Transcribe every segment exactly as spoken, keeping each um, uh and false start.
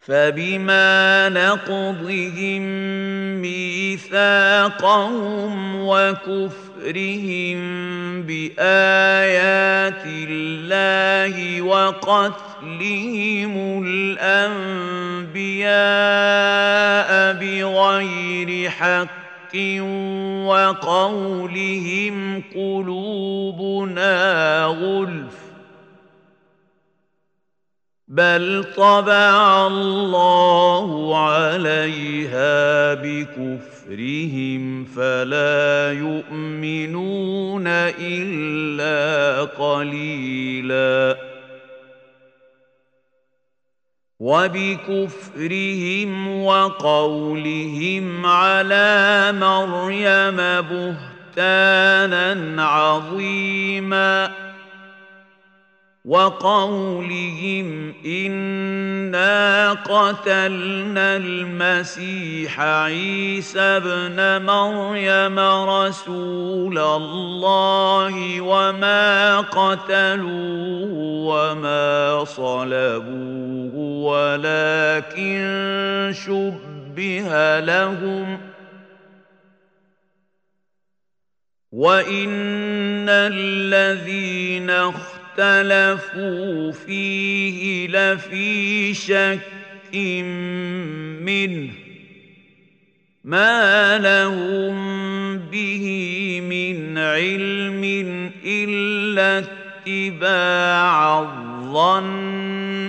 فبما نقضهم ميثاقهم وكفرهم بآيات الله وقتلهم الأنبياء بغير حق وقولهم قلوبنا غلف بل طبع الله عليها بكفرهم فلا يؤمنون إلا قليلا وبكفرهم وقولهم على مريم بهتانا عظيما وقولهم إنا قتلنا المسيح عيسى ابن مريم رسول الله وما قتلوه وما صلبوه ولكن شبه لهم وإن الذين اختلفوا فيه لفي شك منه ما لهم به من علم إلا اتباع الظن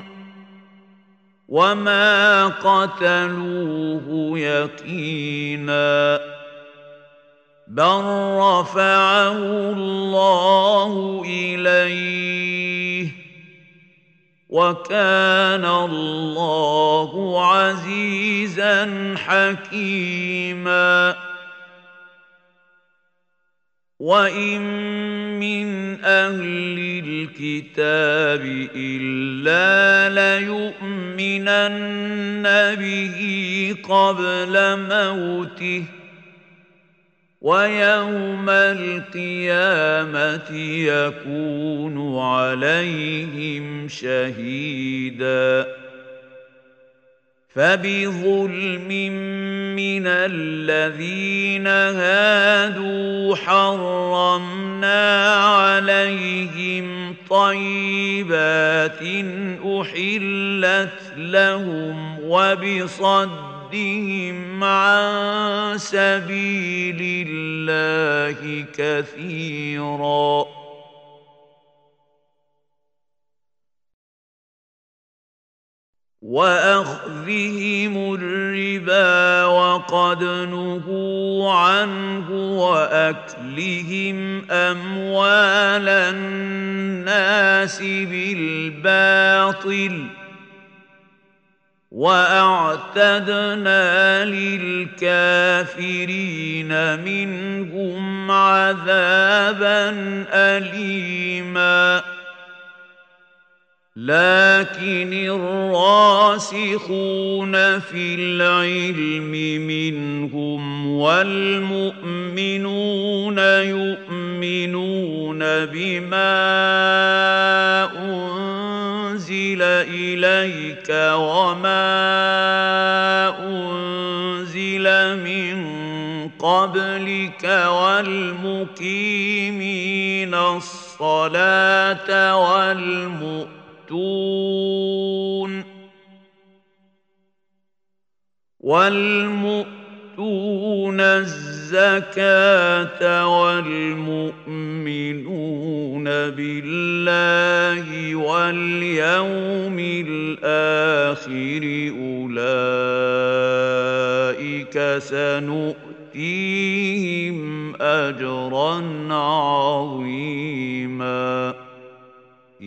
وما قتلوه يقينا بل رفعه الله إليه وكان الله عزيزا حكيما وإن من أهل الكتاب إلا ليؤمنن به قبل موته ويوم القيامة يكون عليهم شهيدا فبظلم من الذين هادوا حرمنا عليهم طيبات أحلت لهم وبصد صدهم عن سبيل الله كثيرا وأخذهم الربا وقد نهوا عنه وأكلهم أموال الناس بالباطل وأعتدنا للكافرين منهم عذابا أليما لكن الراسخون في العلم منهم والمؤمنون يؤمنون بما أنزل إليك وما أنزل من قبلك والمقيمين الصلاة والمؤتون والمؤتون الزكاة والمؤمنون بالله واليوم الآخر أولئك سنؤتيهم أجرا عظيما